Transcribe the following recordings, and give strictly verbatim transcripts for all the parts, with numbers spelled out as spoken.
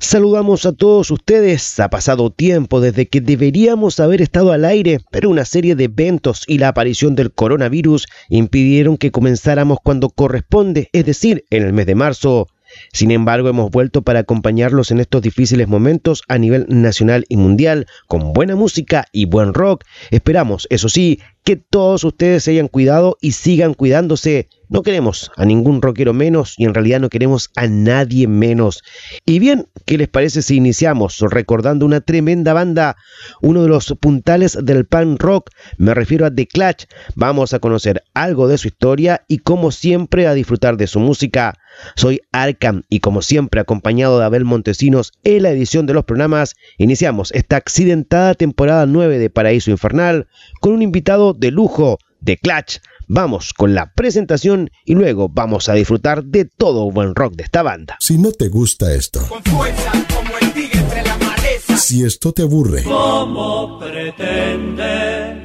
Saludamos a todos ustedes. Ha pasado tiempo desde que deberíamos haber estado al aire, pero una serie de eventos y la aparición del coronavirus impidieron que comenzáramos cuando corresponde, es decir, en el mes de marzo. Sin embargo, hemos vuelto para acompañarlos en estos difíciles momentos a nivel nacional y mundial, con buena música y buen rock. Esperamos, eso sí, que todos ustedes se hayan cuidado y sigan cuidándose. No queremos a ningún rockero menos y en realidad no queremos a nadie menos. Y bien, ¿qué les parece si iniciamos recordando una tremenda banda? Uno de los puntales del punk rock, me refiero a The Clash. Vamos a conocer algo de su historia y como siempre a disfrutar de su música. Soy Arkham y como siempre acompañado de Abel Montesinos en la edición de los programas, iniciamos esta accidentada temporada nueve de Paraíso Infernal con un invitado de lujo, The Clash. Vamos con la presentación y luego vamos a disfrutar de todo buen rock de esta banda. Si no te gusta esto, con fuerza como el tigre entre la maleza, si esto te aburre, ¿cómo pretende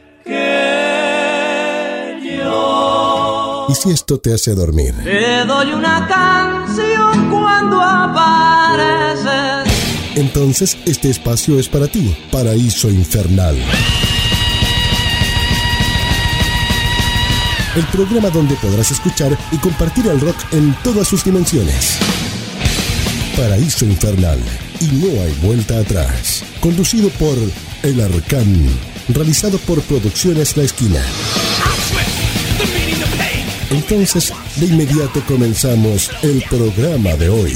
que yo? Y si esto te hace dormir, Te doy una canción cuando apareces. Entonces este espacio es para ti. Paraíso Infernal, el programa donde podrás escuchar y compartir el rock en todas sus dimensiones. Paraíso Infernal, y no hay vuelta atrás. Conducido por El Arcán, realizado por Producciones La Esquina. Entonces, de inmediato comenzamos el programa de hoy.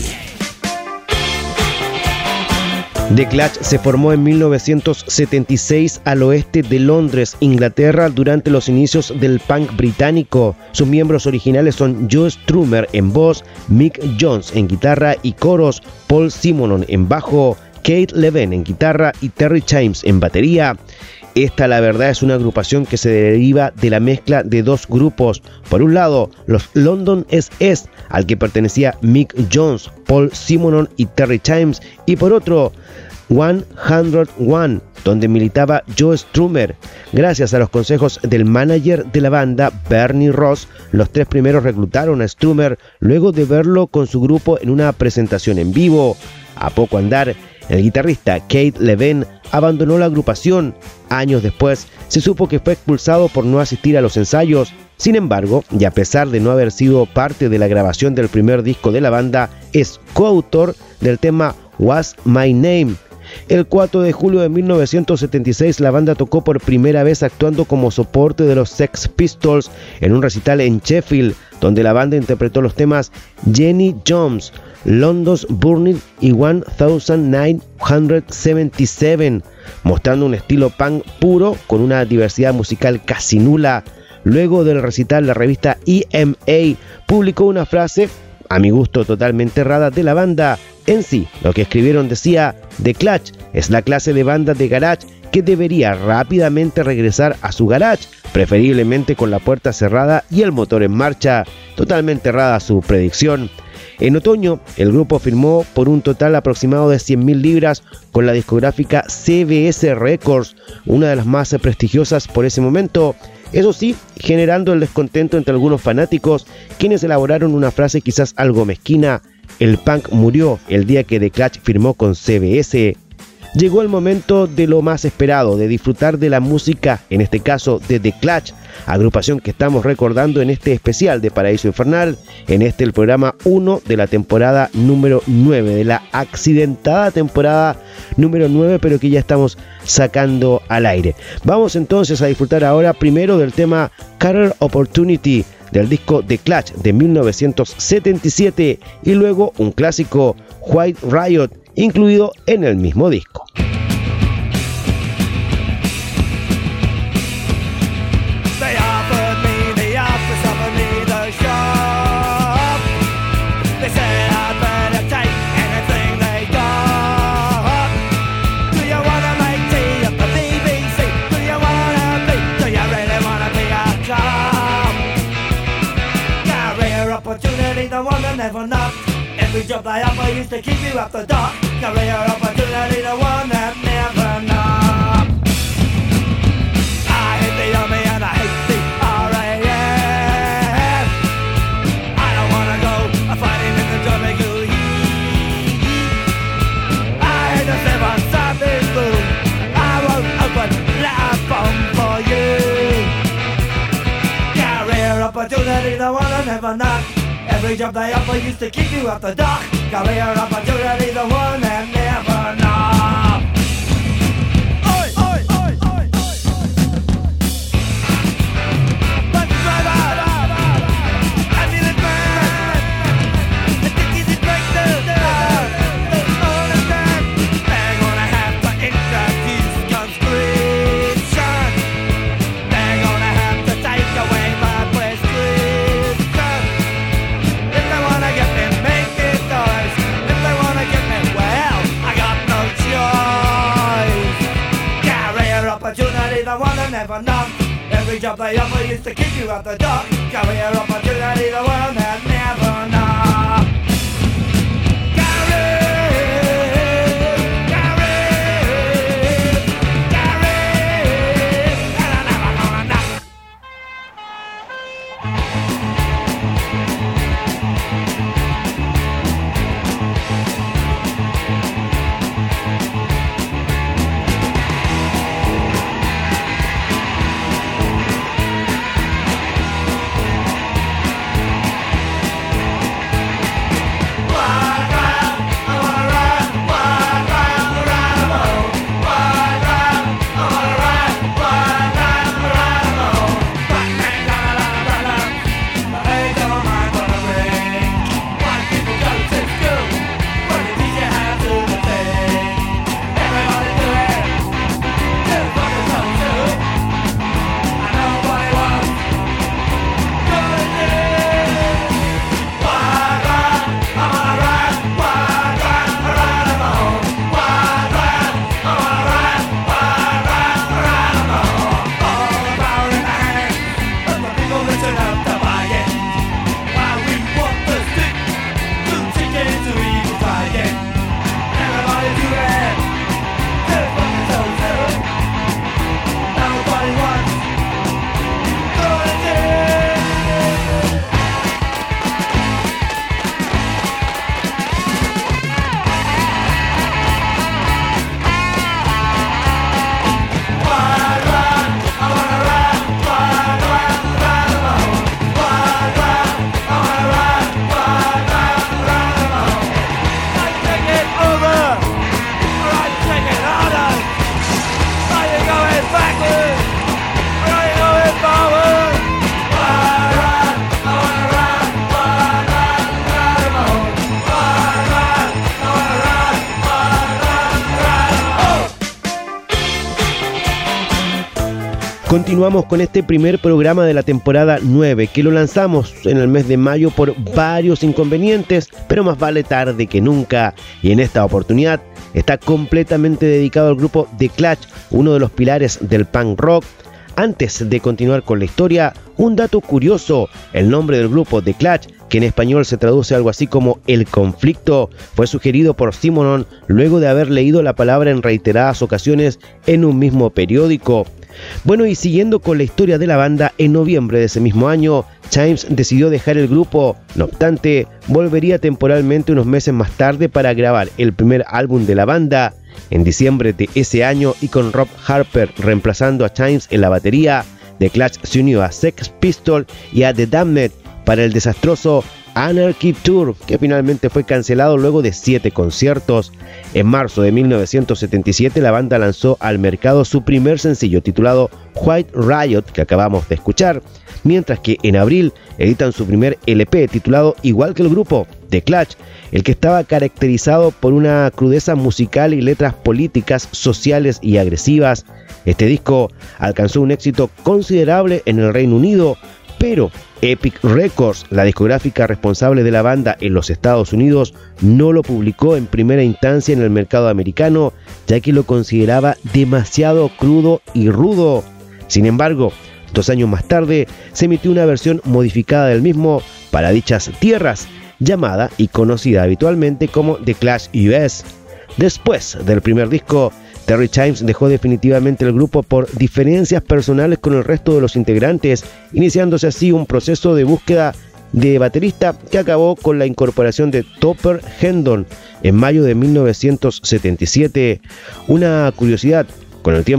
The Clash se formó en mil novecientos setenta y seis al oeste de Londres, Inglaterra, durante los inicios del punk británico. Sus miembros originales son Joe Strummer en voz, Mick Jones en guitarra y coros, Paul Simonon en bajo, Kate Levene en guitarra y Terry Chimes en batería. Esta, la verdad, es una agrupación que se deriva de la mezcla de dos grupos. Por un lado, los London S S, al que pertenecía Mick Jones, Paul Simonon y Terry Chimes, y por otro, ciento uno, donde militaba Joe Strummer. Gracias a los consejos del manager de la banda, Bernie Ross, los tres primeros reclutaron a Strummer luego de verlo con su grupo en una presentación en vivo. A poco andar, el guitarrista Kate Levene abandonó la agrupación. Años después, se supo que fue expulsado por no asistir a los ensayos. Sin embargo, y a pesar de no haber sido parte de la grabación del primer disco de la banda, es coautor del tema What's My Name. El cuatro de julio de mil novecientos setenta y seis, la banda tocó por primera vez actuando como soporte de los Sex Pistols en un recital en Sheffield, donde la banda interpretó los temas Jenny Jones, London's Burning y nineteen seventy-seven, mostrando un estilo punk puro con una diversidad musical casi nula. Luego del recital, la revista E M A publicó una frase, a mi gusto totalmente errada, de la banda. En sí, lo que escribieron decía: The Clash es la clase de banda de garage que debería rápidamente regresar a su garage, preferiblemente con la puerta cerrada y el motor en marcha. Totalmente errada su predicción. En otoño, el grupo firmó por un total aproximado de cien mil libras con la discográfica C B S Records, una de las más prestigiosas por ese momento. Eso sí, generando el descontento entre algunos fanáticos, quienes elaboraron una frase quizás algo mezquina: el punk murió el día que The Clash firmó con C B S. Llegó el momento de lo más esperado, de disfrutar de la música, en este caso de The Clash, agrupación que estamos recordando en este especial de Paraíso Infernal, en este el programa uno de la temporada número nueve, de la accidentada temporada número nueve, pero que ya estamos sacando al aire. Vamos entonces a disfrutar ahora primero del tema Career Opportunity, del disco The Clash de mil novecientos setenta y siete, y luego un clásico, White Riot, incluido en el mismo disco. Never knocked. Every job I offer used to keep you up the dock. Career opportunity, the one that never knocked. I hate the army and I hate the R A F. I don't wanna go fighting in the W E. the one that never knock. Every job they offer used to keep you at the dock. Career opportunity, the one that never knock. Oi, oi, oi, oi, oi. Bus driver, ambulance man, the tickets is break the down. All the time, they're gonna have to introduce conscription. They're gonna have to take away my prescription. If they wanna get me making noise, if they wanna get me, well, I got no choice. Career opportunity, the one that never knocked. Every job they offer used to keep you at the dock. Career opportunity, the one that never knocked. Career, career, career, and I never gonna knock. Continuamos con este primer programa de la temporada nueve, que lo lanzamos en el mes de mayo por varios inconvenientes, pero más vale tarde que nunca, y en esta oportunidad está completamente dedicado al grupo The Clash, uno de los pilares del punk rock. Antes de continuar con la historia, un dato curioso: el nombre del grupo The Clash, que en español se traduce algo así como El Conflicto, fue sugerido por Simonon luego de haber leído la palabra en reiteradas ocasiones en un mismo periódico. Bueno, y siguiendo con la historia de la banda, en noviembre de ese mismo año, Chimes decidió dejar el grupo. No obstante, volvería temporalmente unos meses más tarde para grabar el primer álbum de la banda. En diciembre de ese año, y con Rob Harper reemplazando a Chimes en la batería, The Clash se unió a Sex Pistols y a The Damned para el desastroso Anarchy Tour, que finalmente fue cancelado luego de siete conciertos. En marzo de mil novecientos setenta y siete la banda lanzó al mercado su primer sencillo titulado White Riot, que acabamos de escuchar, mientras que en abril editan su primer L P titulado igual que el grupo, The Clash, el que estaba caracterizado por una crudeza musical y letras políticas, sociales y agresivas. Este disco alcanzó un éxito considerable en el Reino Unido, pero Epic Records, la discográfica responsable de la banda en los Estados Unidos, no lo publicó en primera instancia en el mercado americano, ya que lo consideraba demasiado crudo y rudo. Sin embargo, dos años más tarde se emitió una versión modificada del mismo para dichas tierras, llamada y conocida habitualmente como The Clash U S. Después del primer disco, Terry Chimes dejó definitivamente el grupo por diferencias personales con el resto de los integrantes, iniciándose así un proceso de búsqueda de baterista que acabó con la incorporación de Topper Hendon en mayo de mil novecientos setenta y siete. Una curiosidad: con el tiempo,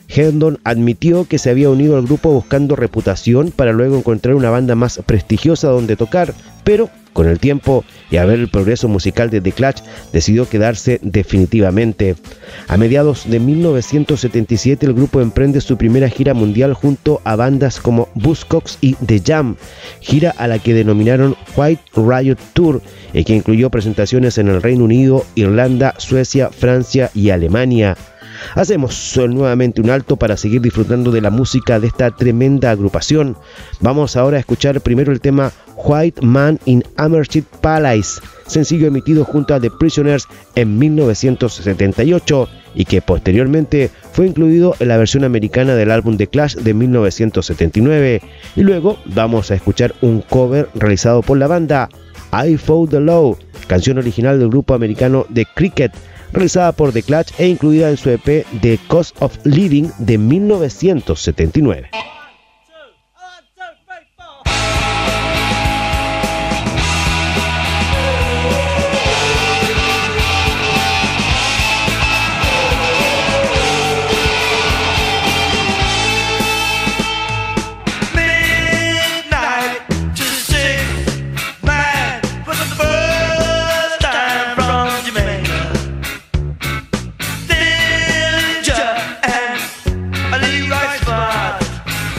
Hendon admitió que se había unido al grupo buscando reputación para luego encontrar una banda más prestigiosa donde tocar, pero con el tiempo y a ver el progreso musical de The Clash, decidió quedarse definitivamente. A mediados de mil novecientos setenta y siete el grupo emprende su primera gira mundial junto a bandas como Buzzcocks y The Jam, gira a la que denominaron White Riot Tour y que incluyó presentaciones en el Reino Unido, Irlanda, Suecia, Francia y Alemania. Hacemos nuevamente un alto para seguir disfrutando de la música de esta tremenda agrupación. Vamos ahora a escuchar primero el tema White Man in Hammersmith Palace, sencillo emitido junto a The Prisoners en mil novecientos setenta y ocho y que posteriormente fue incluido en la versión americana del álbum The Clash de mil novecientos setenta y nueve. Y luego vamos a escuchar un cover realizado por la banda, I Fought the Law, canción original del grupo americano The Cricket, realizada por The Clash e incluida en su E P The Cost of Living de mil novecientos setenta y nueve. Leroy Spot.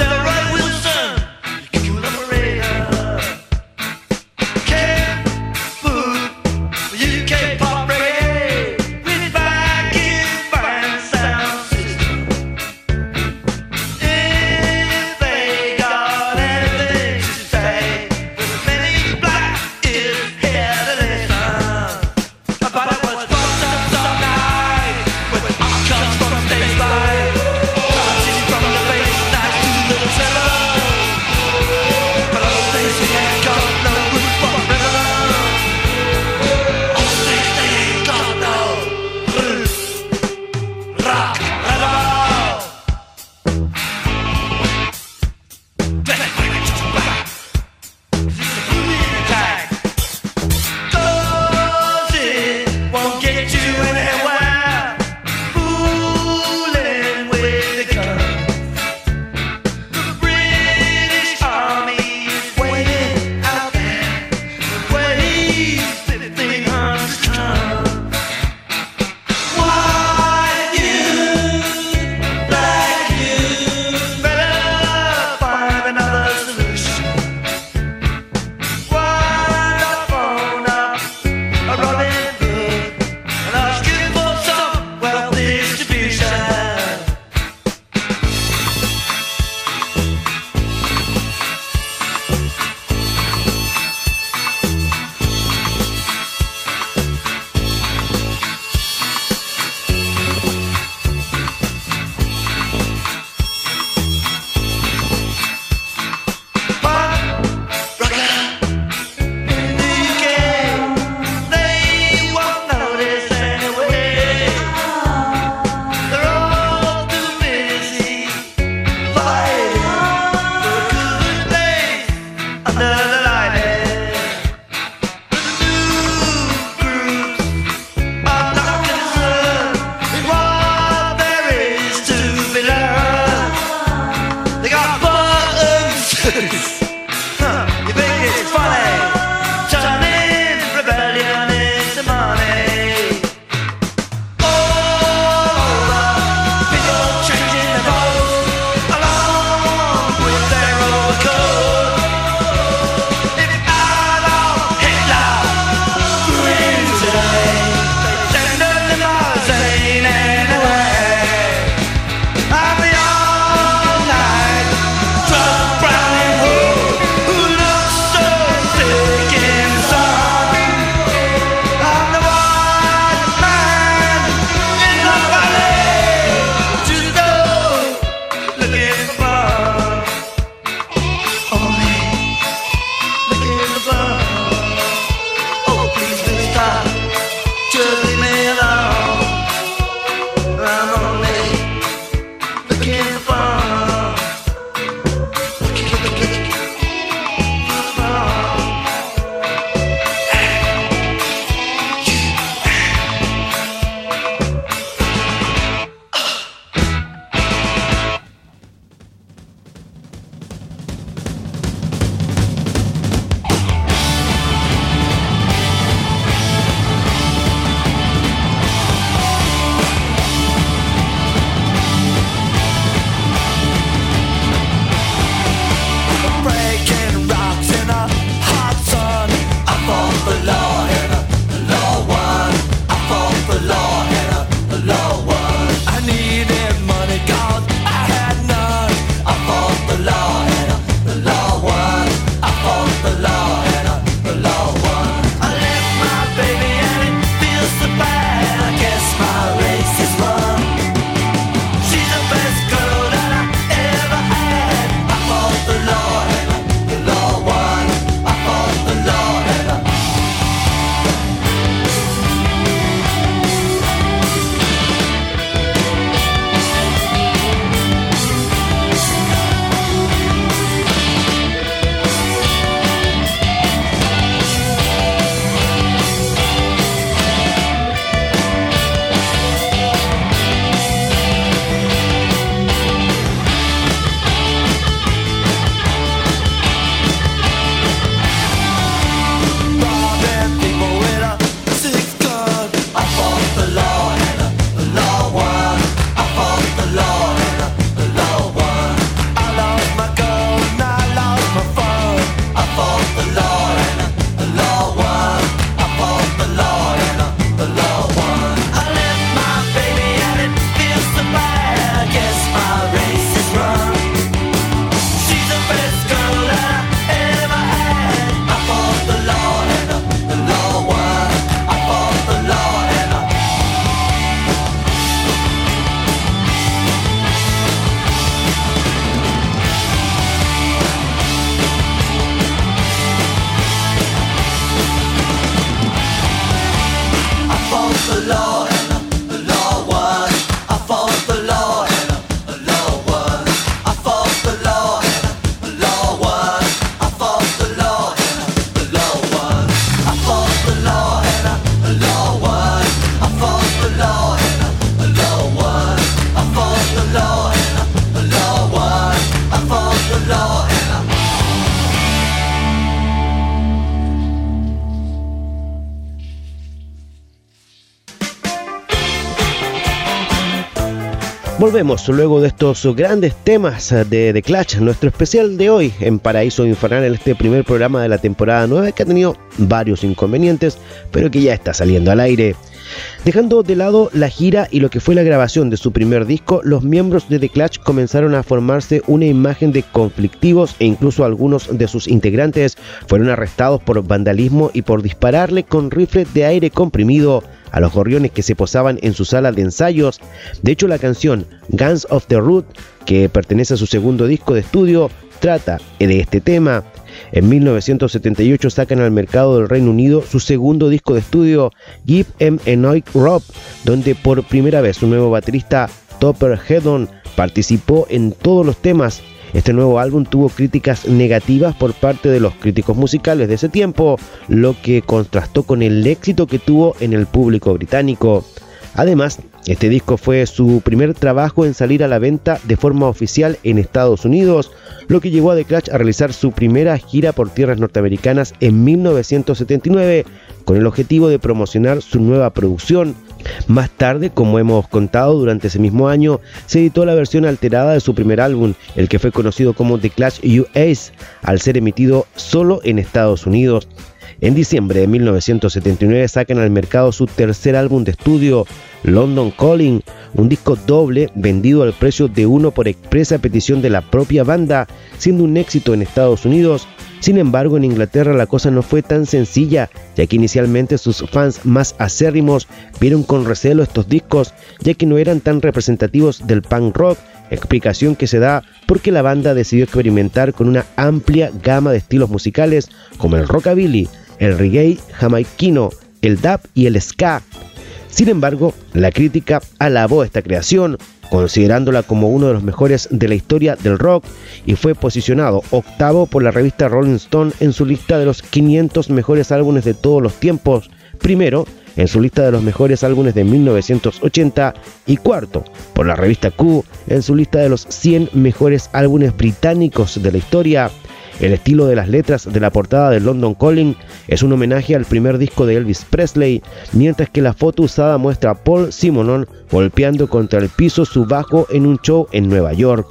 Volvemos luego de estos grandes temas de The Clash, nuestro especial de hoy en Paraíso Infernal, en este primer programa de la temporada nueve que ha tenido varios inconvenientes, pero que ya está saliendo al aire. Dejando de lado la gira y lo que fue la grabación de su primer disco, los miembros de The Clash comenzaron a formarse una imagen de conflictivos e incluso algunos de sus integrantes fueron arrestados por vandalismo y por dispararle con rifles de aire comprimido a los gorriones que se posaban en su sala de ensayos. De hecho, la canción Guns of the Root, que pertenece a su segundo disco de estudio, trata de este tema. En mil novecientos setenta y ocho sacan al mercado del Reino Unido su segundo disco de estudio, Give 'Em a Night Rob, donde por primera vez su nuevo baterista Topper Headon participó en todos los temas. Este nuevo álbum tuvo críticas negativas por parte de los críticos musicales de ese tiempo, lo que contrastó con el éxito que tuvo en el público británico. Además, este disco fue su primer trabajo en salir a la venta de forma oficial en Estados Unidos, lo que llevó a The Clash a realizar su primera gira por tierras norteamericanas en mil novecientos setenta y nueve, con el objetivo de promocionar su nueva producción. Más tarde, como hemos contado, durante ese mismo año se editó la versión alterada de su primer álbum, el que fue conocido como The Clash U S, al ser emitido solo en Estados Unidos. En diciembre de mil novecientos setenta y nueve sacan al mercado su tercer álbum de estudio, London Calling, un disco doble vendido al precio de uno por expresa petición de la propia banda, siendo un éxito en Estados Unidos. Sin embargo, en Inglaterra la cosa no fue tan sencilla, ya que inicialmente sus fans más acérrimos vieron con recelo estos discos, ya que no eran tan representativos del punk rock, explicación que se da porque la banda decidió experimentar con una amplia gama de estilos musicales como el rockabilly, el reggae jamaiquino, el dub y el ska. Sin embargo, la crítica alabó esta creación, considerándola como uno de los mejores de la historia del rock, y fue posicionado octavo por la revista Rolling Stone en su lista de los quinientos mejores álbumes de todos los tiempos, primero en su lista de los mejores álbumes de mil novecientos ochenta y cuarto por la revista Q en su lista de los cien mejores álbumes británicos de la historia. El estilo de las letras de la portada de London Calling es un homenaje al primer disco de Elvis Presley, mientras que la foto usada muestra a Paul Simonon golpeando contra el piso su bajo en un show en Nueva York.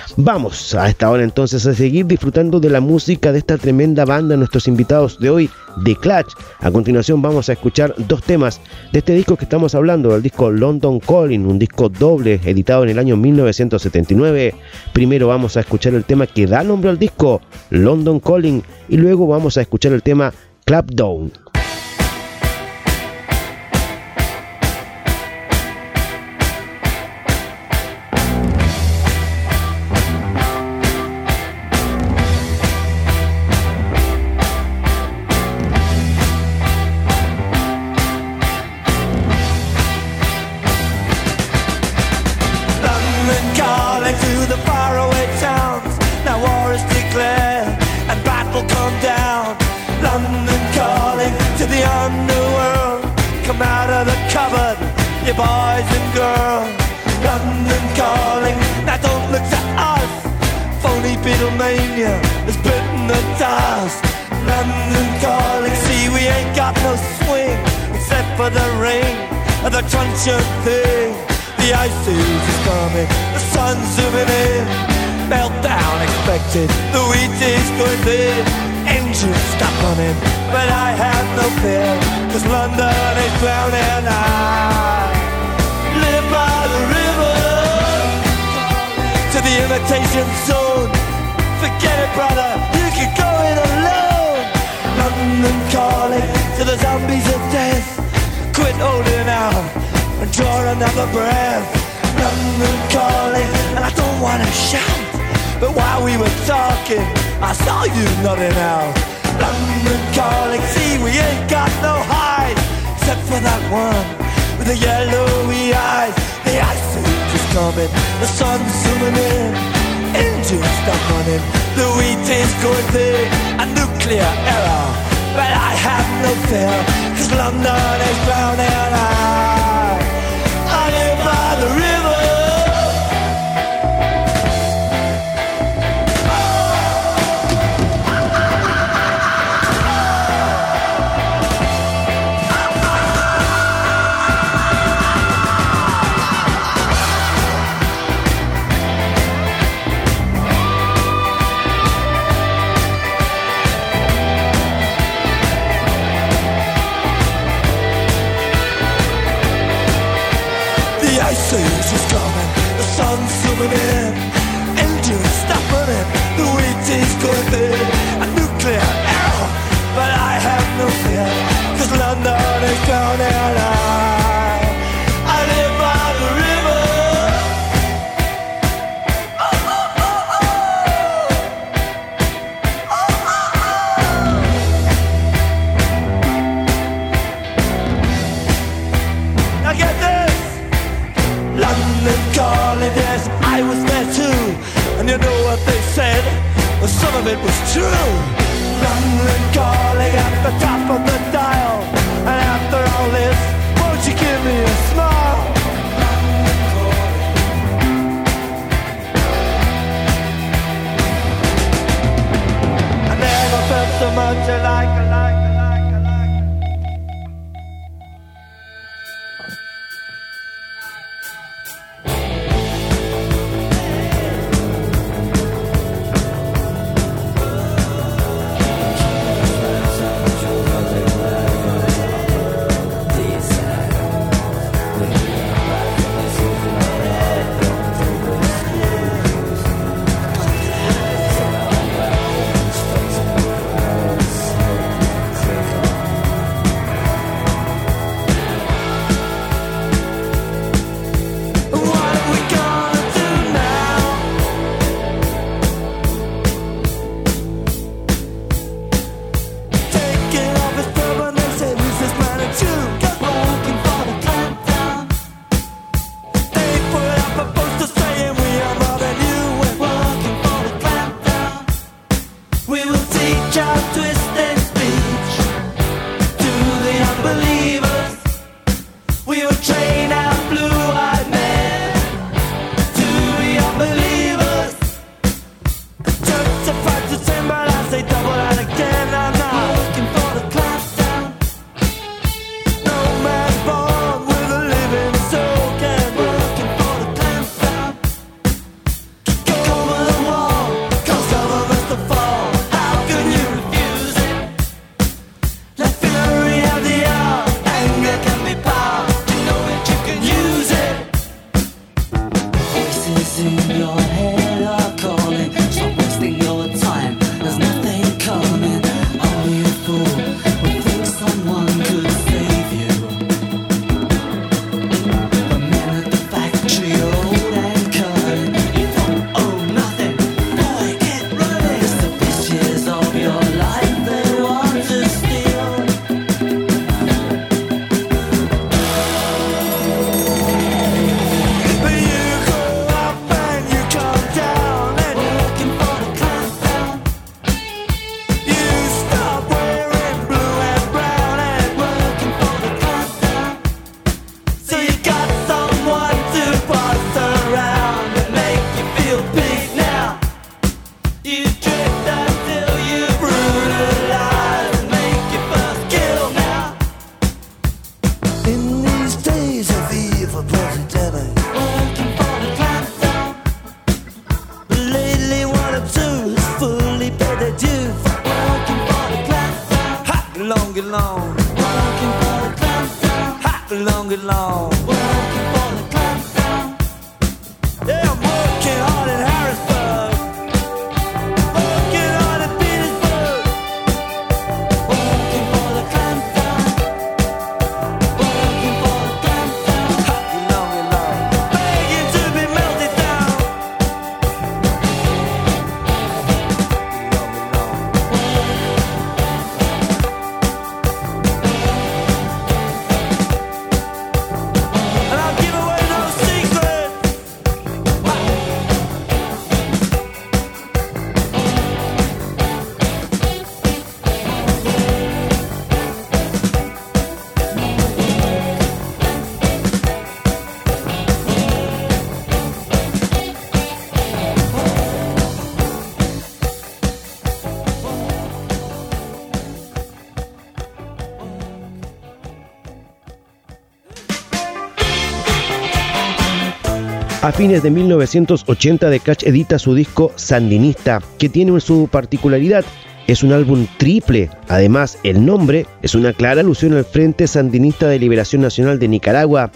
Vamos a esta hora entonces a seguir disfrutando de la música de esta tremenda banda, nuestros invitados de hoy, The Clash. A continuación vamos a escuchar dos temas de este disco que estamos hablando, el disco London Calling, un disco doble editado en el año mil novecientos setenta y nueve. Primero vamos a escuchar el tema que da nombre al disco, London Calling, y luego vamos a escuchar el tema Clap Down. Boys and girls, London calling. Now don't look to us. Phony Beatlemania has bitten the dust. London calling. See, we ain't got no swing except for the rain and the truncheon thing. The ice age is coming. The sun's zooming in. Meltdown expected. The wheat is going big. Engines stop running, but I have no fear, 'cause London is drowning. I live by the river, to the imitation zone. Forget it, brother, you can go it alone. London calling to the zombies of death. Quit holding out and draw another breath. London calling, and I don't wanna shout, but while we were talking, I saw you nodding out. London calling, see we ain't got no hide, except for that one with the yellowy eyes. The ice age is coming, the sun's zooming in. Engines stop running, the wheat is going big. A nuclear error, but I have no fear, 'cause London is drowning. I, I live by the river. is coming, the sun's zooming in, engines stopping it, the wheat is going thin, a nuclear arrow, but I have no fear, cause London is drowning and I, I live by the river. Oh, oh, oh, oh. Oh, oh, oh. Now get this, London calling, yes, I was there too, and you know what they said, well, some of it was true. London calling at the top of the dial, and after all this, won't you give me a smile? I never felt so much alike, alike, alike, alike. A fines de mil novecientos ochenta, The Clash edita su disco Sandinista, que tiene su particularidad. Es un álbum triple. Además, el nombre es una clara alusión al Frente Sandinista de Liberación Nacional de Nicaragua,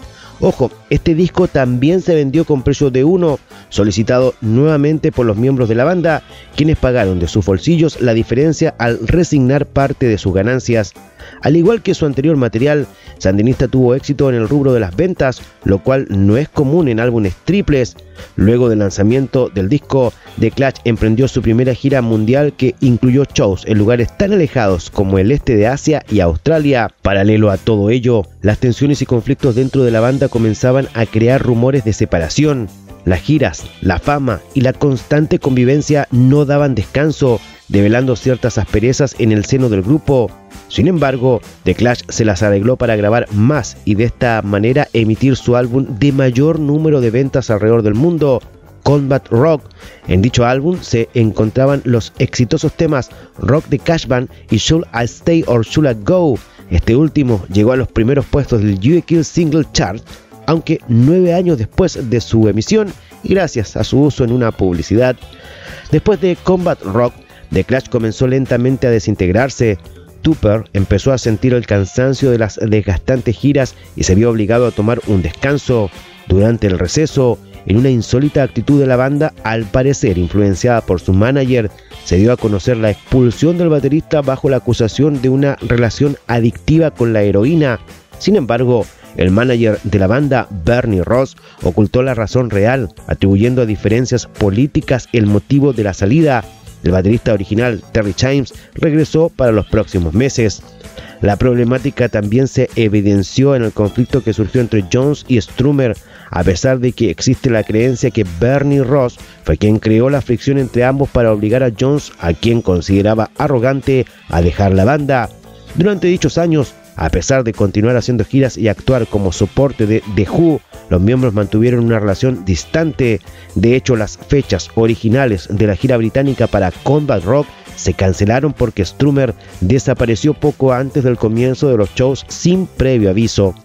Ojo, este disco también se vendió con precio de uno, solicitado nuevamente por los miembros de la banda, quienes pagaron de sus bolsillos la diferencia al resignar parte de sus ganancias. Al igual que su anterior material, Sandinista tuvo éxito en el rubro de las ventas, lo cual no es común en álbumes triples. Luego del lanzamiento del disco, The Clash emprendió su primera gira mundial que incluyó shows en lugares tan alejados como el este de Asia y Australia. Paralelo a todo ello, las tensiones y conflictos dentro de la banda comenzaban a crear rumores de separación. Las giras, la fama y la constante convivencia no daban descanso, develando ciertas asperezas en el seno del grupo. Sin embargo, The Clash se las arregló para grabar más y de esta manera emitir su álbum de mayor número de ventas alrededor del mundo, Combat Rock. En dicho álbum se encontraban los exitosos temas Rock the Cash Band y Should I Stay or Should I Go. Este último llegó a los primeros puestos del U K Single Chart, aunque nueve años después de su emisión y gracias a su uso en una publicidad. Después de Combat Rock, The Clash comenzó lentamente a desintegrarse. Tupper empezó a sentir el cansancio de las desgastantes giras y se vio obligado a tomar un descanso. Durante el receso, en una insólita actitud de la banda, al parecer influenciada por su manager, se dio a conocer la expulsión del baterista bajo la acusación de una relación adictiva con la heroína. Sin embargo, el manager de la banda, Bernie Ross, ocultó la razón real, atribuyendo a diferencias políticas el motivo de la salida. El baterista original, Terry Chimes, regresó para los próximos meses. La problemática también se evidenció en el conflicto que surgió entre Jones y Strummer, a pesar de que existe la creencia que Bernie Ross fue quien creó la fricción entre ambos para obligar a Jones, a quien consideraba arrogante, a dejar la banda. Durante dichos años, a pesar de continuar haciendo giras y actuar como soporte de The Who, los miembros mantuvieron una relación distante. De hecho, las fechas originales de la gira británica para Combat Rock se cancelaron porque Strummer desapareció poco antes del comienzo de los shows sin previo aviso.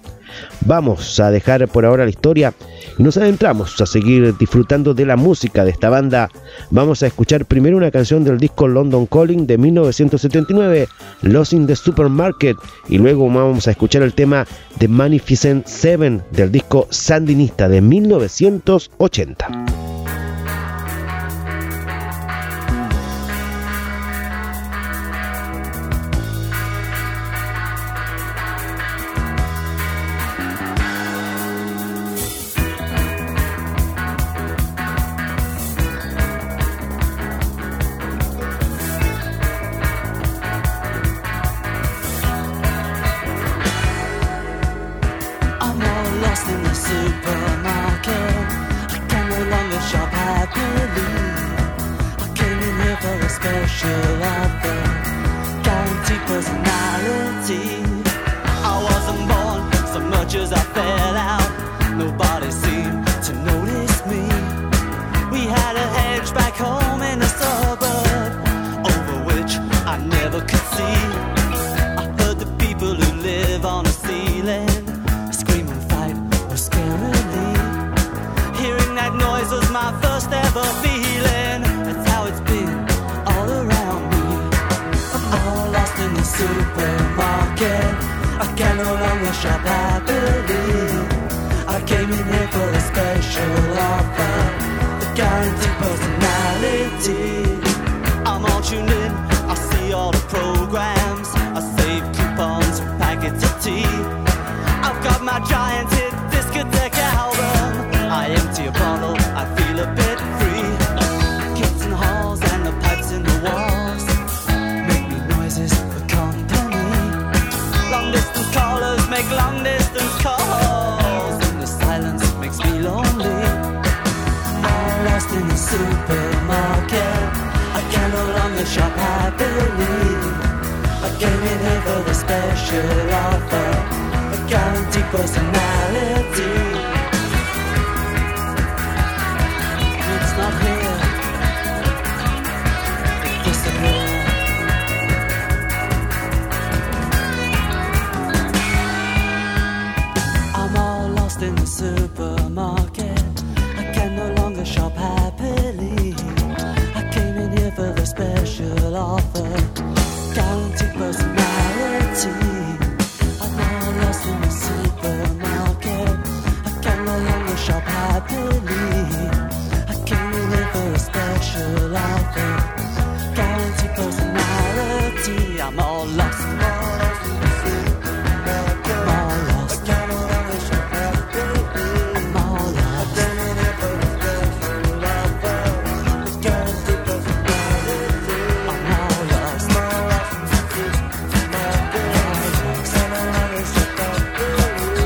Vamos a dejar por ahora la historia y nos adentramos a seguir disfrutando de la música de esta banda. Vamos a escuchar primero una canción del disco London Calling de mil novecientos setenta y nueve, Lost in the Supermarket, y luego vamos a escuchar el tema The Magnificent Seven del disco Sandinista de mil novecientos ochenta. Personality, I'm all lost in the supermarket. I shop happily. I came here for a special offer, guaranteed personality. I'm all lost, all lost in the supermarket. I'm all lost. I came here for a shop happily. I'm all lost. I came here for a special offer, guaranteed personality. I'm all lost, all lost in the supermarket. I'm all lost. I came here for a shop happily.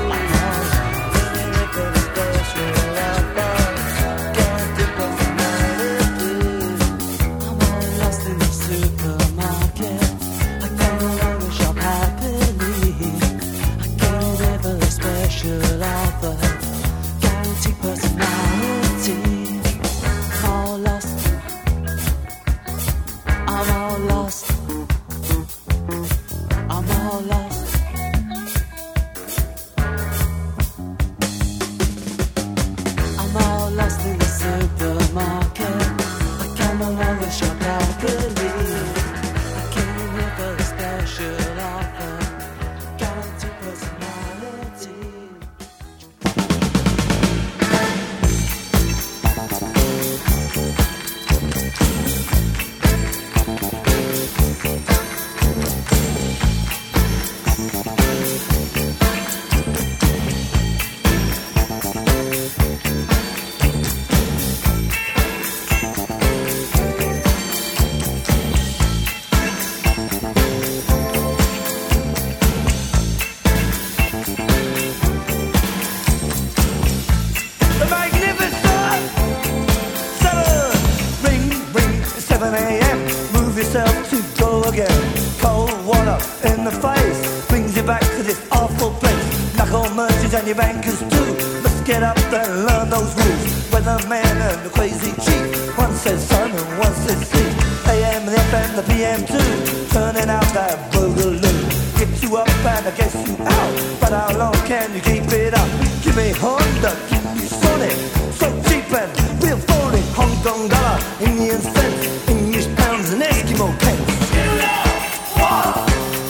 And your bankers too must get up and learn those rules. Weatherman and the crazy chief, one says sun and one says sea. A M, the F M, the P M too, turning out that boogaloo. Get you up and I guess you out, but how long can you keep it up? Give me Honda, give me Sonic, so cheap and real phony. Hong Kong dollar, Indian cents, English pounds and Eskimo pence. You know what?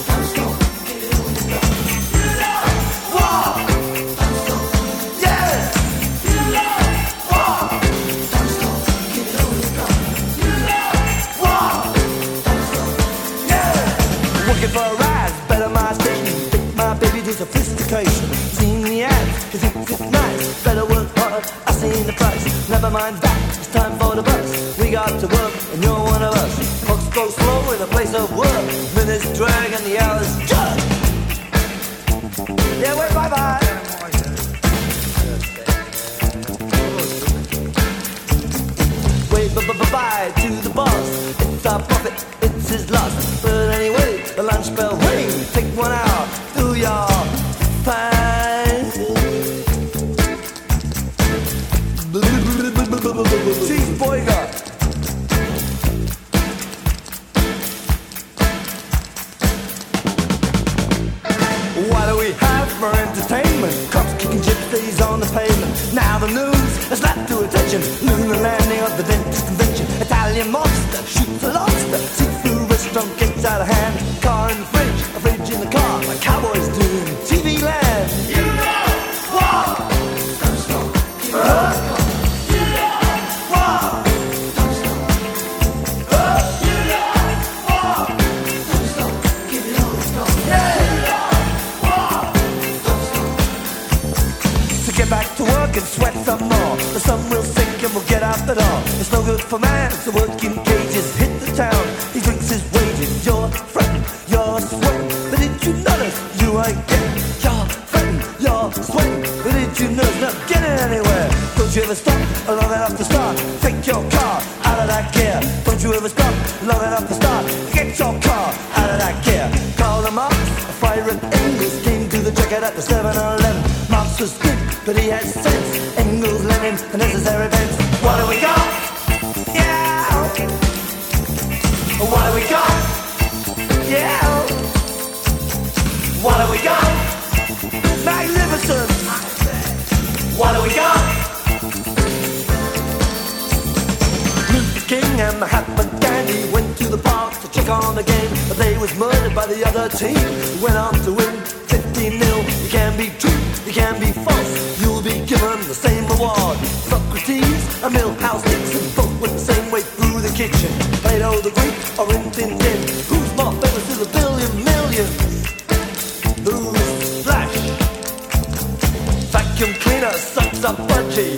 For a ride, better my station. Think my baby to sophistication. Seen the ads, cause it's nice. Better work hard, I seen the price. Never mind that, it's time for the bus. We got to work, and you're one of us. Clocks go slow in a place of work. Minutes drag and the hours jug. Yeah, wait, bye bye. Wait, bye-bye to the boss. It's our profit, it's his loss. But anyway, the lunch bell ring. Take one out, do your fine. Cheese boy got. What do we have for entertainment? Cops kicking gypsies on the pavement. Now the news has slapped to attention. Lunar landing of the dentist convention. Italian monster shoots a lobster. Seafood restaurant gets out of hand. Car in the fridge, a fridge in the car. Like cowboys doing T V land. You know what? Don't stop. Uh, you know what? Don't stop. Uh, you know what? Don't stop. Give it all it's got. Yeah. You know what? Don't stop. So get back to work and sweat some more. The sun will sink and we'll get out the door. It's no good for man to work in cages. Hit the town, he drinks his wages. You're fretting, you're sweating, but did you notice you ain't getting? You're fretting, you're sweating, but did you notice not getting anywhere? Don't you ever stop long enough to start? Take your car out of that gear. Don't you ever stop long enough to start? Get your car out of that gear. Call them up, a fire at Engels came to the jacket at the seven eleven. Marx was good, but he had sense. Engels, Lenin, the necessary events. What do we got? Yeah. What do we got? Yeah. What do we got? Magnificent. What do we got? Luther King and Mahatma Gandhi went to the park to check kick on the game, but they was murdered by the other team. Went on to win fifteen nil. You can be true, you can be false. You'll be given the same reward. Socrates, a Milhouse Nixon, both went the same way through the kitchen. Plato the Greek or Rin Tin Tin. Who's more famous to the billion millions? Who's Flash? Vacuum cleaner sucks up budgie.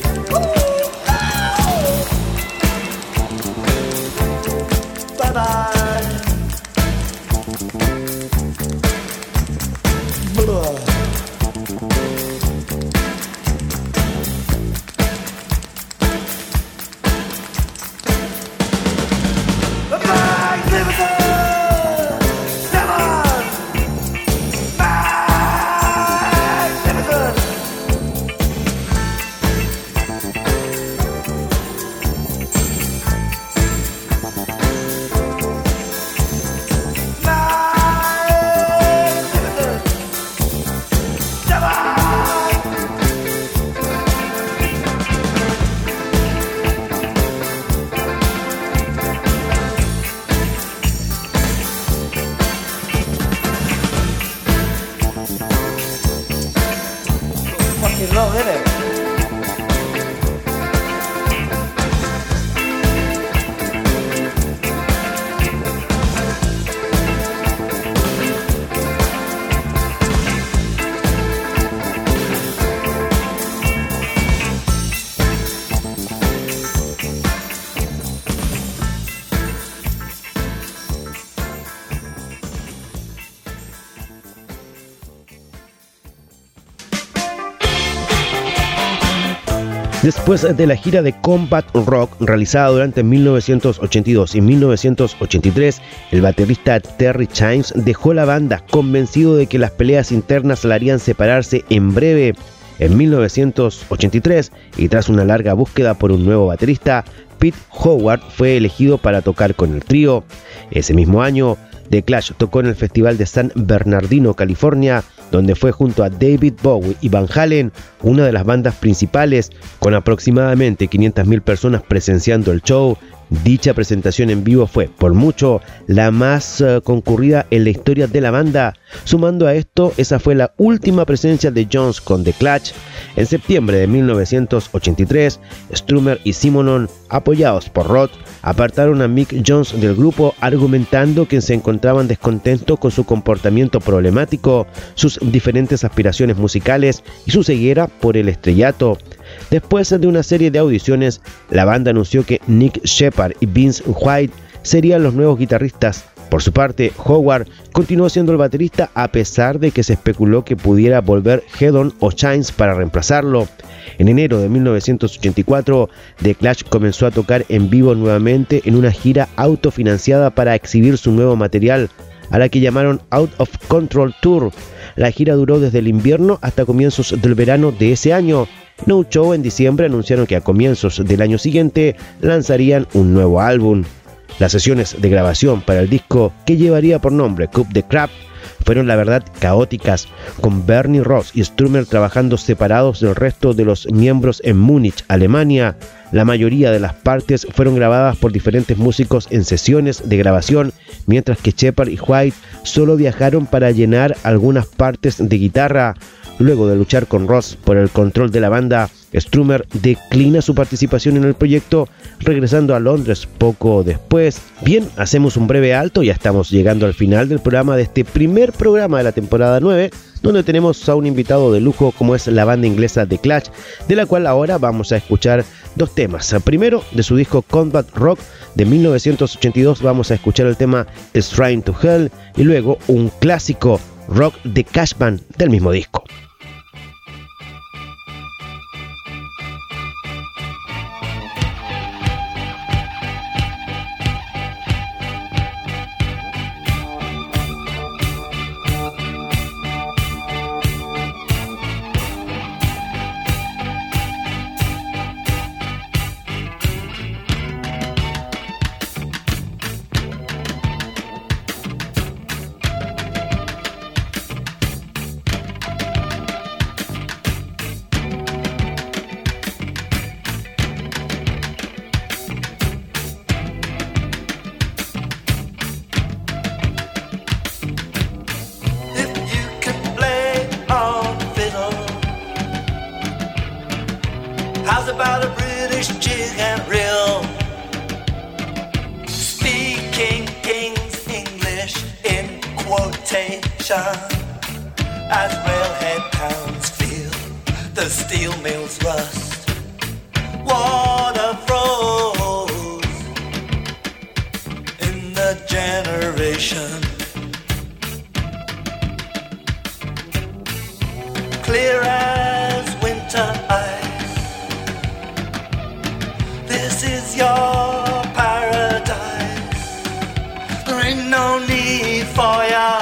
Bye bye. Después de la gira de Combat Rock realizada durante mil novecientos ochenta y dos y mil novecientos ochenta y tres, el baterista Terry Chimes dejó la banda convencido de que las peleas internas la harían separarse en breve. En mil novecientos ochenta y tres, y tras una larga búsqueda por un nuevo baterista, Pete Howard fue elegido para tocar con el trío. Ese mismo año, The Clash tocó en el Festival de San Bernardino, California, donde fue junto a David Bowie y Van Halen, una de las bandas principales, con aproximadamente quinientas mil personas presenciando el show. Dicha presentación en vivo fue, por mucho, la más uh, concurrida en la historia de la banda. Sumando a esto, esa fue la última presencia de Jones con The Clash. En septiembre de mil novecientos ochenta y tres, Strummer y Simonon, apoyados por Roth, apartaron a Mick Jones del grupo, argumentando que se encontraban descontentos con su comportamiento problemático, sus diferentes aspiraciones musicales y su ceguera por el estrellato. Después de una serie de audiciones, la banda anunció que Nick Shepard y Vince White serían los nuevos guitarristas. Por su parte, Howard continuó siendo el baterista a pesar de que se especuló que pudiera volver Hedon o Chimes para reemplazarlo. En enero de mil novecientos ochenta y cuatro, The Clash comenzó a tocar en vivo nuevamente en una gira autofinanciada para exhibir su nuevo material, a la que llamaron Out of Control Tour. La gira duró desde el invierno hasta comienzos del verano de ese año. No Show en diciembre anunciaron que a comienzos del año siguiente lanzarían un nuevo álbum. Las sesiones de grabación para el disco, que llevaría por nombre Coup de Crap, fueron la verdad caóticas, con Bernie Ross y Strummer trabajando separados del resto de los miembros en Múnich, Alemania. La mayoría de las partes fueron grabadas por diferentes músicos en sesiones de grabación, mientras que Shepard y White solo viajaron para llenar algunas partes de guitarra. Luego de luchar con Ross por el control de la banda, Strummer declina su participación en el proyecto, regresando a Londres poco después. Bien, hacemos un breve alto, ya estamos llegando al final del programa, de este primer programa de la temporada nueve, donde tenemos a un invitado de lujo como es la banda inglesa The Clash, de la cual ahora vamos a escuchar dos temas. Primero, de su disco Combat Rock de mil novecientos ochenta y dos, vamos a escuchar el tema Shrine to Hell, y luego un clásico, Rock de Cashman, del mismo disco. How's about a British jig and reel? Speaking King's English in quotation. As railhead towns feel the steel mills rust, water froze in the generation. Clear as winter ice, this is your paradise. There ain't no need for ya.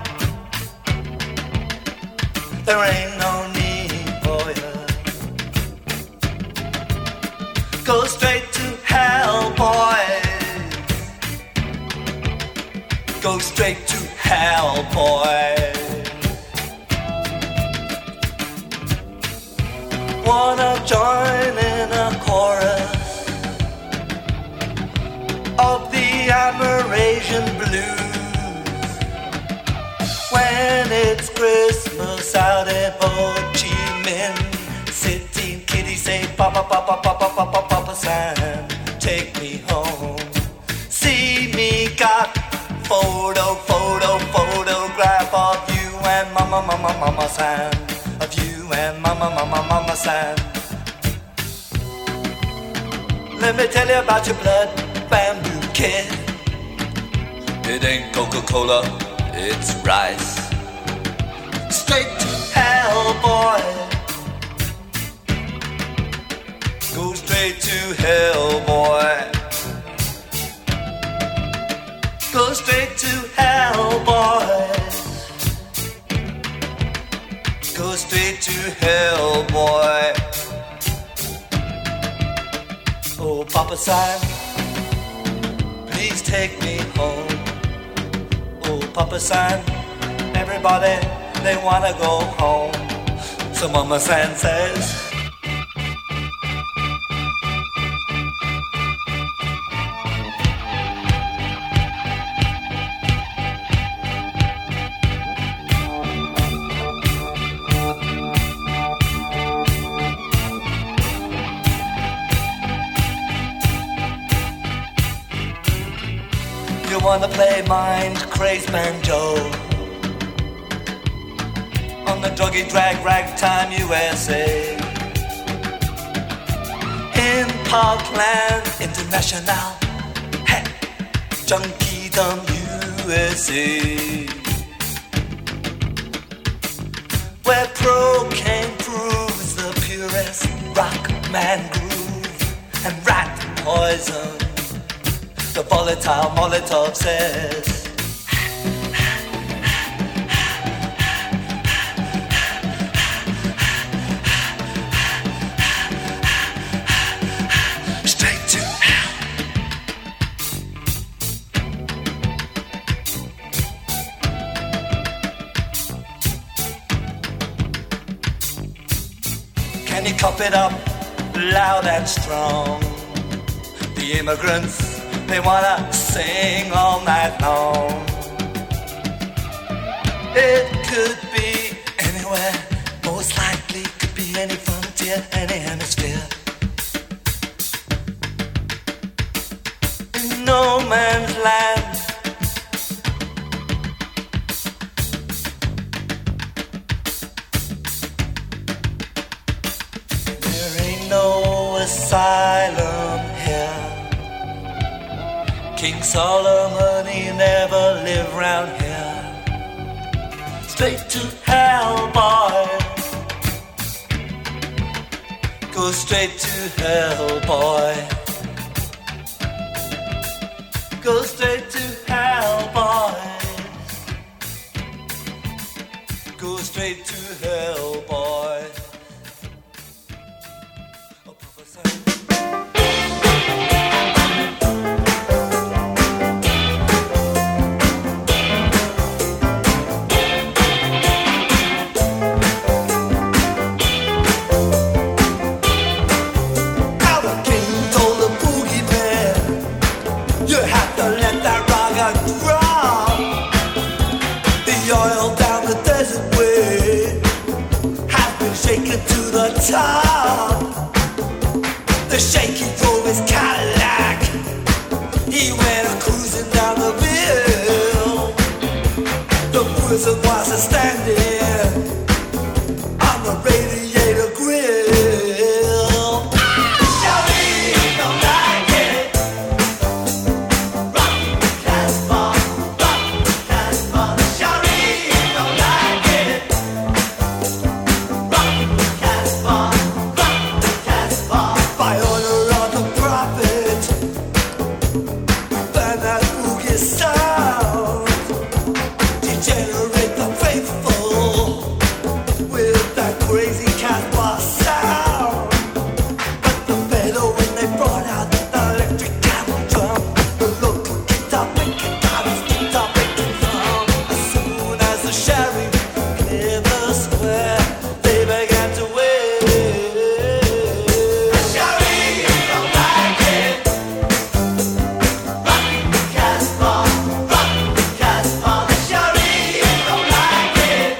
There ain't no need for ya. Go straight to hell, boys. Go straight to hell, boys. Wanna join in a chorus of the Amerasian blues when it's Christmas out in Ho Chi Minh City. Kitties say Papa, Papa, Papa, Papa, Papa San, take me home. See me got photo, photo, photograph of you and Mama, Mama, Mama San. Of you and Mama, Mama, Mama San. Let me tell you about your blood bamboo kid. It ain't Coca-Cola, it's rice. Straight to hell, boy. Go straight to hell, boy. Go straight to hell, boy. Go straight to hell, boy. Oh, Papa San, please take me home. Oh, Papa San, everybody, they wanna go home. So Mama San says, you wanna play mind crazed banjo on the druggy drag ragtime U S A in Parkland International, hey, Junkiedom U S A, where cocaine proves the purest rock man groove and rat poison. The volatile Molotov says, straight to hell. Can you cop it up loud and strong? The immigrants, they wanna sing all night long. It could be anywhere, most likely could be any frontier, any hemisphere. In no man's land, there ain't no asylum here. King Solomon, he never lived round here. Straight to hell, boy. Go straight to hell, boy. Go straight to hell, boy. Go straight to hell, boy. Oh, Professor. Taken to the top. the shake, he drove his Cadillac. He went cruising down the bill. The prison was standing on the radiator grill. Shawty don't like it. Rock the Casbah, rock the Casbah. Shawty don't like it. Rock the Casbah, rock the Casbah. By order of the prophet, we find that boogie sound. Degenerate the faithful with that crazy Casbah sound. But the better when they brought out the electric camel drum, the local guitar making dollars, guitar making drum. As soon as the sheriff cleared the square, they began to wave. The sheriff don't like it. Rock the Casbah, rock the Casbah. The sheriff don't like it.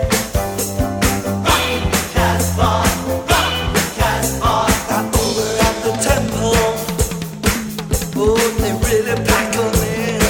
Rock the Casbah, rock the Casbah. Now over at the temple, oh, they really pack 'em in.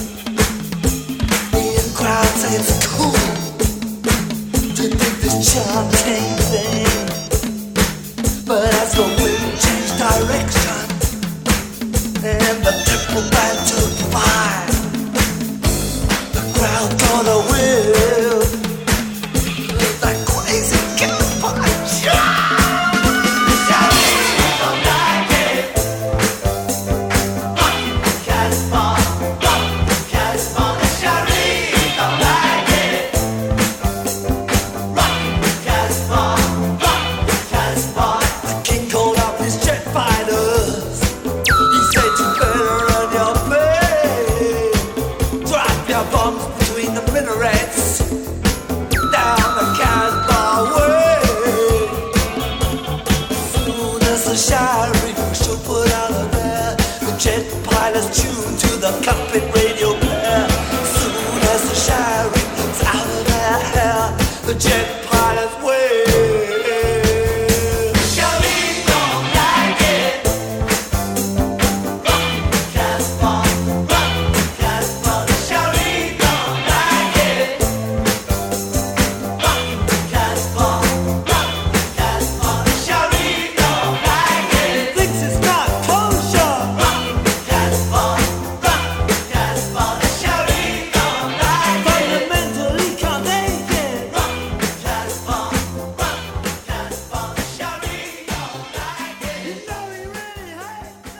The in crowd say it's cool to dig this chanting thing, but as the wind changed direction and the temple band took fire, the crowd got a whiff of that crazy Casbah. Shawty don't like it. Rock the Casbah, rock the Casbah. Shawty don't like it. Rock the Casbah, rock the Casbah. The king called up his jet fighters. He said you better run your play. Drop your bombs between the minarets down the Casbah way. As soon as the sheriff should put out of there, the jet pilots tuned to the cockpit radio player. As soon as the sheriff's out of their hair, the jet pilots wave. Shawty don't like it. Rock the Casbah, rock the Casbah. Shawty don't like it. Rock the Casbah, rock the Casbah. Shawty don't like it. Thinks it's not kosher. Rock the Casbah, rock the Casbah. Shawty don't like it. Fundamentally can't take it. Rock the Casbah, rock the Casbah. Shawty don't like it. You know he really hates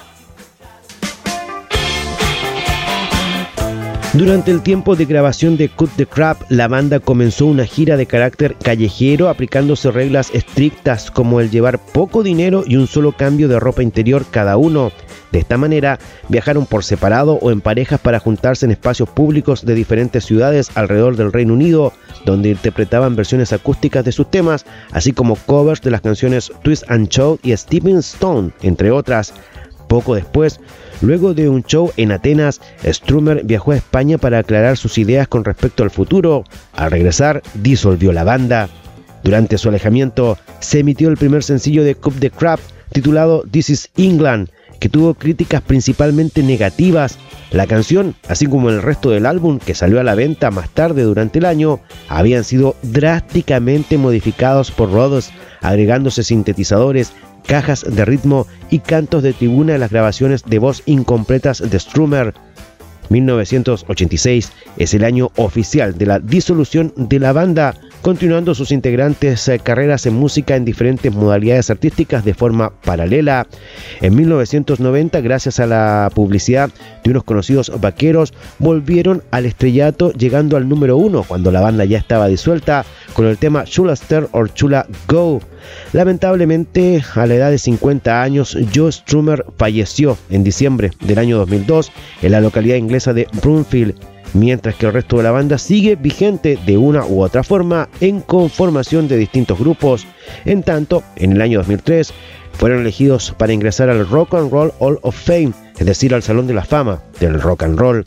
it. Durante el tiempo de grabación de Cut the Crap, la banda comenzó una gira de carácter callejero, aplicándose reglas estrictas como el llevar poco dinero y un solo cambio de ropa interior cada uno. De esta manera, viajaron por separado o en parejas para juntarse en espacios públicos de diferentes ciudades alrededor del Reino Unido, donde interpretaban versiones acústicas de sus temas, así como covers de las canciones Twist and Shout y Stepping Stone, entre otras. Poco después, luego de un show en Atenas, Strummer viajó a España para aclarar sus ideas con respecto al futuro. Al regresar, disolvió la banda. Durante su alejamiento, se emitió el primer sencillo de Cut the Crap, titulado This is England, que tuvo críticas principalmente negativas. La canción, así como el resto del álbum, que salió a la venta más tarde durante el año, habían sido drásticamente modificados por Rhodes, agregándose sintetizadores, cajas de ritmo y cantos de tribuna en las grabaciones de voz incompletas de Strummer. mil novecientos ochenta y seis es el año oficial de la disolución de la banda, continuando sus integrantes eh, carreras en música en diferentes modalidades artísticas de forma paralela. En mil novecientos noventa, gracias a la publicidad de unos conocidos vaqueros, volvieron al estrellato, llegando al número uno cuando la banda ya estaba disuelta, con el tema Chula Stir or Chula Go. Lamentablemente, a la edad de cincuenta años, Joe Strummer falleció en diciembre del año dos mil dos en la localidad inglesa de Broomfield, mientras que el resto de la banda sigue vigente de una u otra forma en conformación de distintos grupos. En tanto, en el año dos mil tres fueron elegidos para ingresar al Rock and Roll Hall of Fame, es decir, al Salón de la Fama del Rock and Roll.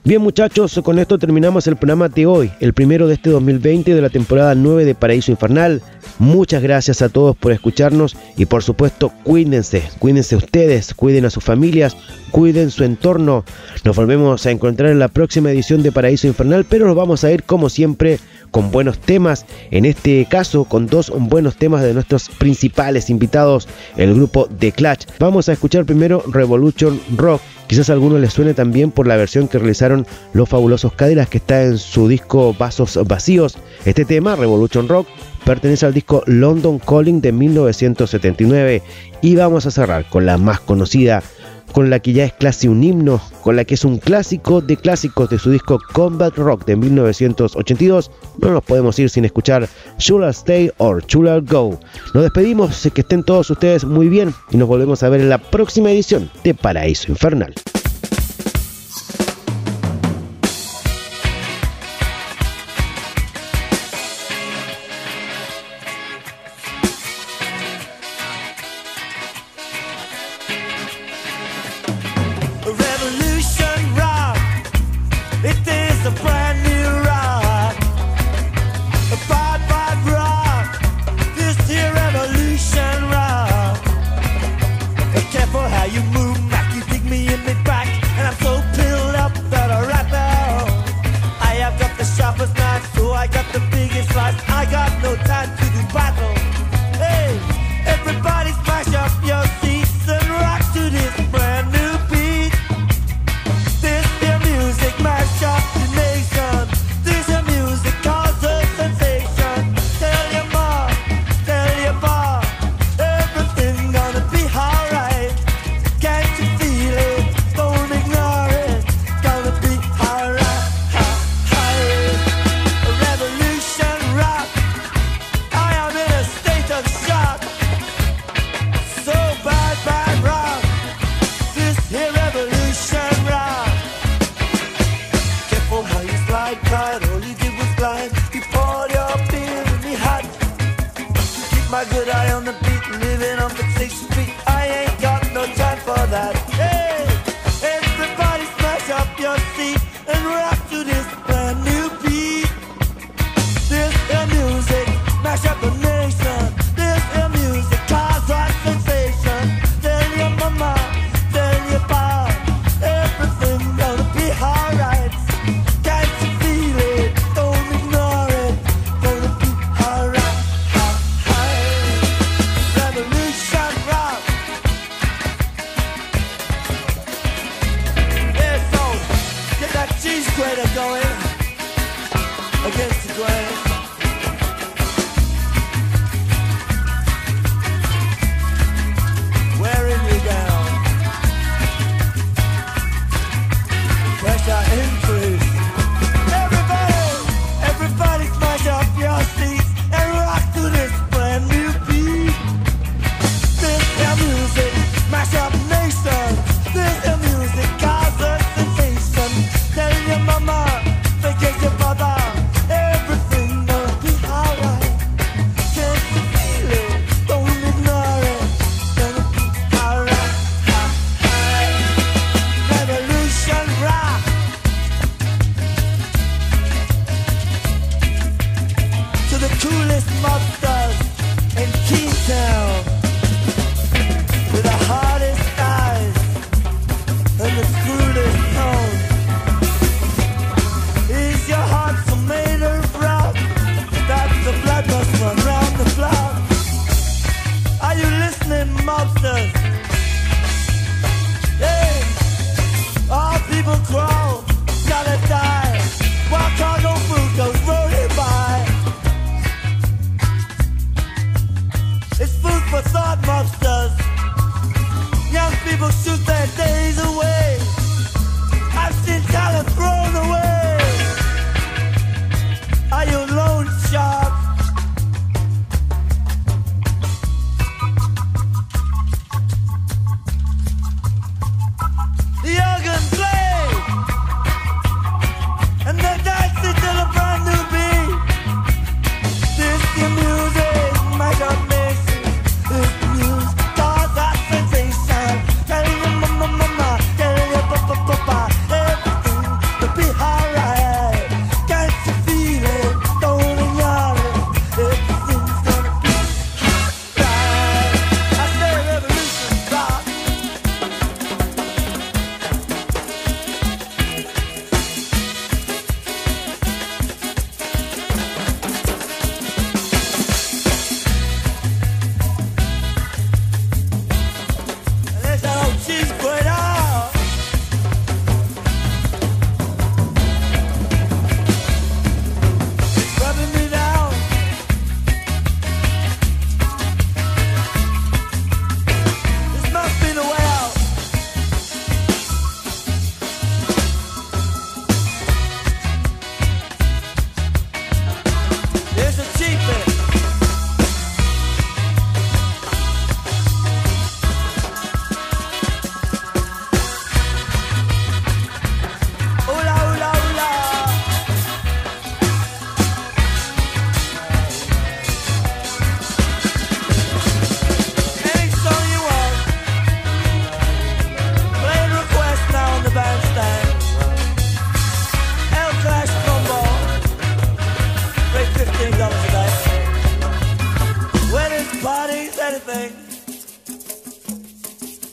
Bien muchachos, con esto terminamos el programa de hoy, el primero de este dos mil veinte de la temporada nueve de Paraíso Infernal. Muchas gracias a todos por escucharnos y por supuesto cuídense, cuídense ustedes, cuiden a sus familias, cuiden su entorno. Nos volvemos a encontrar en la próxima edición de Paraíso Infernal, pero nos vamos a ir como siempre con buenos temas, en este caso con dos buenos temas de nuestros principales invitados, el grupo The Clash. Vamos a escuchar primero Revolution Rock. Quizás a algunos les suene también por la versión que realizaron los fabulosos Cadillacs, que está en su disco Vasos Vacíos. Este tema, Revolution Rock, pertenece al disco London Calling de mil novecientos setenta y nueve. Y vamos a cerrar con la más conocida, con la que ya es casi un himno, con la que es un clásico de clásicos de su disco Combat Rock de mil novecientos ochenta y dos. No nos podemos ir sin escuchar Should I Stay or Should I Go. Nos despedimos, que estén todos ustedes muy bien y nos volvemos a ver en la próxima edición de Paraíso Infernal. Revolution rock, it is a brand new rock. A bad, bad rock, this here revolution rock. Careful how you move, Mac, you dig me in the back.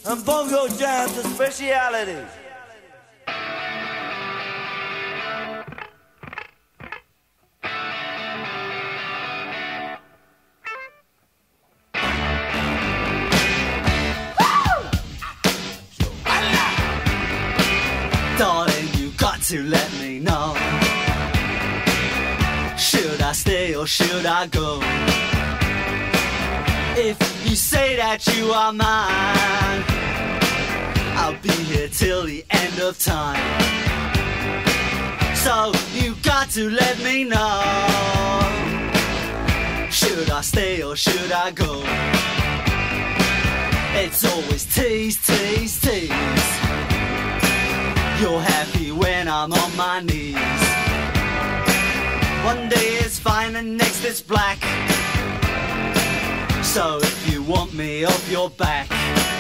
and bongo jams are specialities. Darling, you got to let me know. Should I stay or should I go? If you say that you are mine, I'll be here till the end of time. So you got to let me know. Should I stay or should I go? It's always tease, tease, tease. You're happy when I'm on my knees. One day it's fine and next it's black. So if you want me off your back,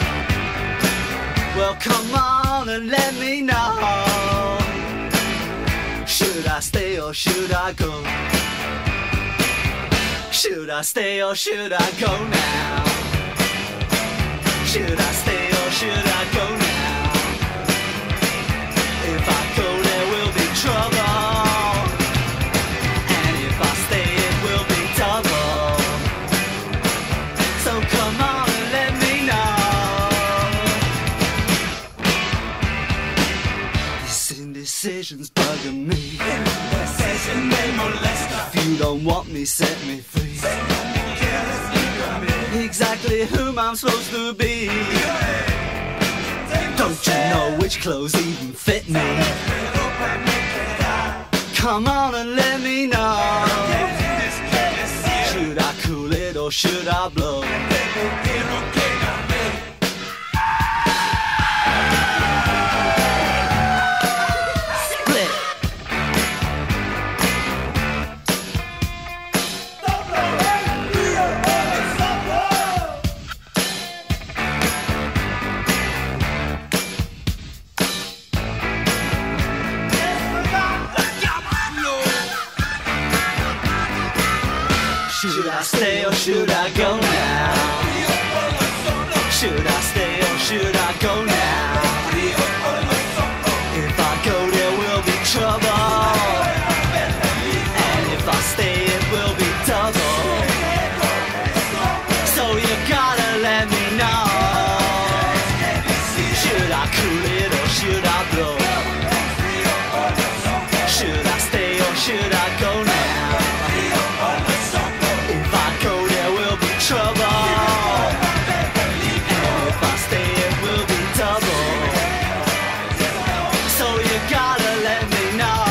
well come on and let me know. Should I stay or should I go? Should I stay or should I go now? Should I stay or should I go now? If I go there will be trouble, and if I stay it will be double. So come on and let me know. This indecision's bugging me. If you don't want me, set me free. Exactly whom I'm supposed to be. Don't you know which clothes even fit me? Come on and let me know. Should I cool it or should I blow? Split. Should I stay or should I go now? Should I stay or should I go now? If I go there will be trouble, and if I stay it will be double. So you gotta let me know. Should I cool it or should I blow? Should I stay or should I go now? Trouble, and if I stay it will be double. So you gotta let me know.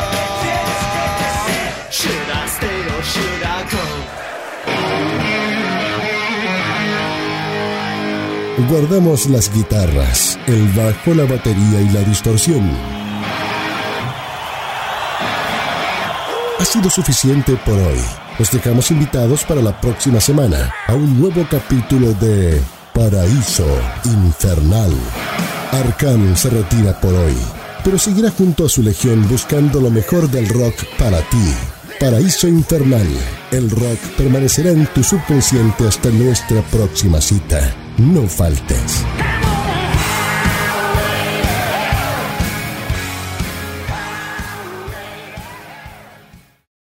Should I stay or should I go? Guardamos las guitarras, el bajo, la batería y la distorsión. Ha sido suficiente por hoy. Los dejamos invitados para la próxima semana a un nuevo capítulo de Paraíso Infernal. Arkan se retira por hoy, pero seguirá junto a su legión buscando lo mejor del rock para ti. Paraíso Infernal. El rock permanecerá en tu subconsciente hasta nuestra próxima cita. No faltes.